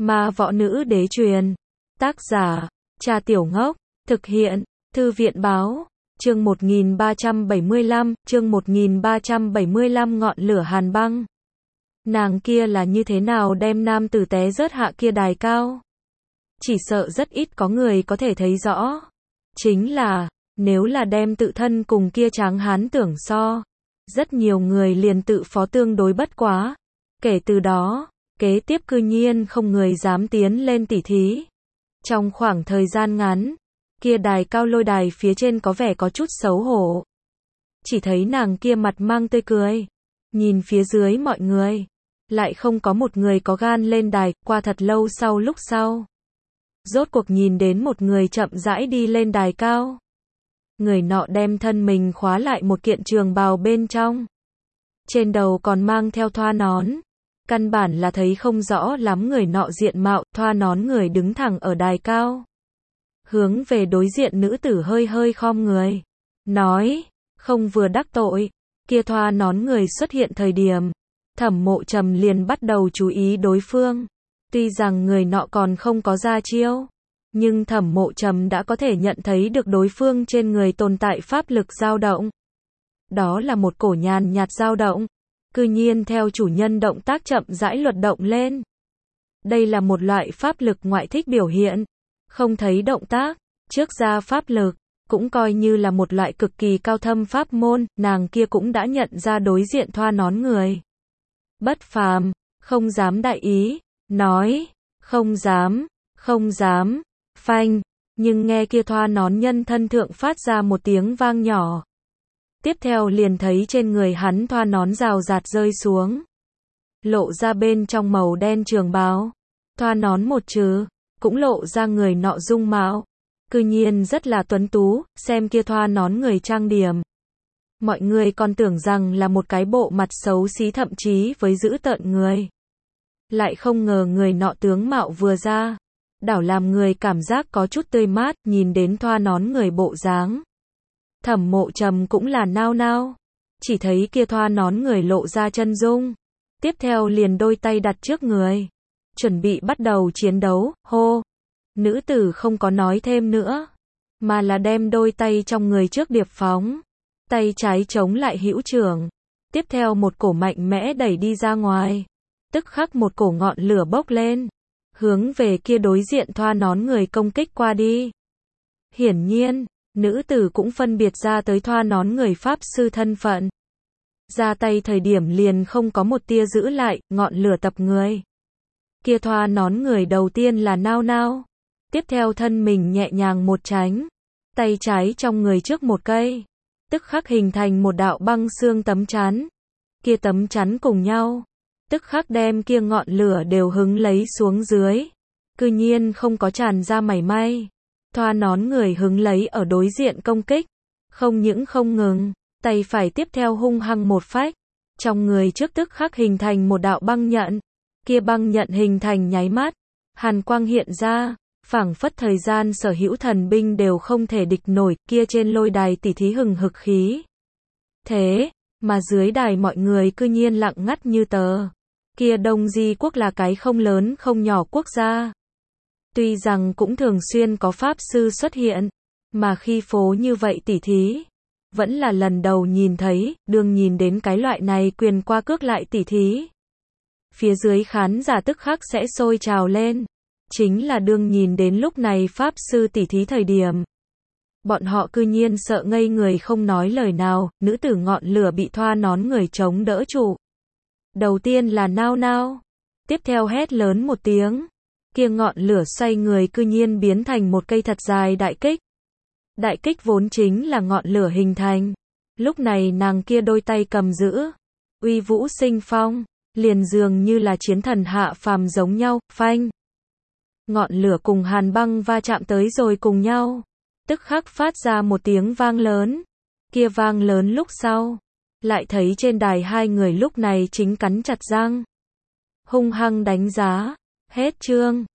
Ma võ nữ đế truyền. Tác giả, Trà Tiểu Ngốc. Thực hiện, Thư viện báo. Chương 1375, ngọn lửa hàn băng. Nàng kia là như thế nào đem nam tử té rớt hạ kia đài cao? Chỉ sợ rất ít có người có thể thấy rõ. Chính là, nếu là đem tự thân cùng kia tráng hán tưởng so, rất nhiều người liền tự phó tương đối bất quá. Kể từ đó, kế tiếp cư nhiên không người dám tiến lên tỉ thí. Trong khoảng thời gian ngắn, kia đài cao lôi đài phía trên có vẻ có chút xấu hổ. Chỉ thấy nàng kia mặt mang tươi cười, nhìn phía dưới mọi người, lại không có một người có gan lên đài. Qua thật lâu sau lúc sau, rốt cuộc nhìn đến một người chậm rãi đi lên đài cao. Người nọ đem thân mình khóa lại một kiện trường bào bên trong, trên đầu còn mang theo thoa nón, căn bản là thấy không rõ lắm người nọ diện mạo. Thoa nón người đứng thẳng ở đài cao, hướng về đối diện nữ tử hơi hơi khom người, nói, không vừa đắc tội. Kia thoa nón người xuất hiện thời điểm, Thẩm Mộ Trầm liền bắt đầu chú ý đối phương. Tuy rằng người nọ còn không có ra chiêu, nhưng Thẩm Mộ Trầm đã có thể nhận thấy được đối phương trên người tồn tại pháp lực dao động. Đó là một cổ nhàn nhạt dao động, cư nhiên theo chủ nhân động tác chậm rãi luật động lên. Đây là một loại pháp lực ngoại thích biểu hiện, không thấy động tác, trước ra pháp lực, cũng coi như là một loại cực kỳ cao thâm pháp môn. Nàng kia cũng đã nhận ra đối diện thoa nón người bất phàm, không dám đại ý, nói, không dám, phanh, nhưng nghe kia thoa nón nhân thân thượng phát ra một tiếng vang nhỏ. Tiếp theo liền thấy trên người hắn thoa nón rào rạt rơi xuống, lộ ra bên trong màu đen trường bào. Thoa nón một trừ, cũng lộ ra người nọ dung mạo, cư nhiên rất là tuấn tú. Xem kia thoa nón người trang điểm, mọi người còn tưởng rằng là một cái bộ mặt xấu xí thậm chí với dữ tợn người. Lại không ngờ người nọ tướng mạo vừa ra, đảo làm người cảm giác có chút tươi mát. Nhìn đến thoa nón người bộ dáng, Thẩm Mộ Trầm cũng là nao nao. Chỉ thấy kia thoa nón người lộ ra chân dung, tiếp theo liền đôi tay đặt trước người, chuẩn bị bắt đầu chiến đấu. Hô! Nữ tử không có nói thêm nữa, mà là đem đôi tay trong người trước điệp phóng, tay trái chống lại hữu trưởng, tiếp theo một cổ mạnh mẽ đẩy đi ra ngoài. Tức khắc một cổ ngọn lửa bốc lên, hướng về kia đối diện thoa nón người công kích qua đi. Hiển nhiên, nữ tử cũng phân biệt ra tới thoa nón người pháp sư thân phận. Ra tay thời điểm liền không có một tia giữ lại, ngọn lửa tập người. Kia thoa nón người đầu tiên là nao nao, tiếp theo thân mình nhẹ nhàng một tránh, tay trái trong người trước một cây, tức khắc hình thành một đạo băng xương tấm chắn. Kia tấm chắn cùng nhau, tức khắc đem kia ngọn lửa đều hứng lấy xuống dưới, cư nhiên không có tràn ra mảy may. Thoa nón người hứng lấy ở đối diện công kích, không những không ngừng, tay phải tiếp theo hung hăng một phách, trong người trước tức khắc hình thành một đạo băng nhận. Kia băng nhận hình thành nháy mắt, hàn quang hiện ra, phảng phất thời gian sở hữu thần binh đều không thể địch nổi. Kia trên lôi đài tỉ thí hừng hực khí thế, mà dưới đài mọi người cư nhiên lặng ngắt như tờ. Kia Đông Di quốc là cái không lớn không nhỏ quốc gia, tuy rằng cũng thường xuyên có pháp sư xuất hiện, mà khi phố như vậy tỉ thí, vẫn là lần đầu nhìn thấy. Đương nhìn đến cái loại này quyền qua cước lại tỉ thí, phía dưới khán giả tức khắc sẽ sôi trào lên. Chính là đương nhìn đến lúc này pháp sư tỉ thí thời điểm, bọn họ cư nhiên sợ ngây người không nói lời nào. Nữ tử ngọn lửa bị thoa nón người chống đỡ trụ, đầu tiên là nao nao, tiếp theo hét lớn một tiếng, kia ngọn lửa xoay người cư nhiên biến thành một cây thật dài đại kích. Đại kích vốn chính là ngọn lửa hình thành, lúc này nàng kia đôi tay cầm giữ, uy vũ sinh phong, liền dường như là chiến thần hạ phàm giống nhau. Phanh! Ngọn lửa cùng hàn băng va chạm tới rồi cùng nhau, tức khắc phát ra một tiếng vang lớn. Kia vang lớn lúc sau, lại thấy trên đài hai người lúc này chính cắn chặt răng, hung hăng đánh giá. Hết chương.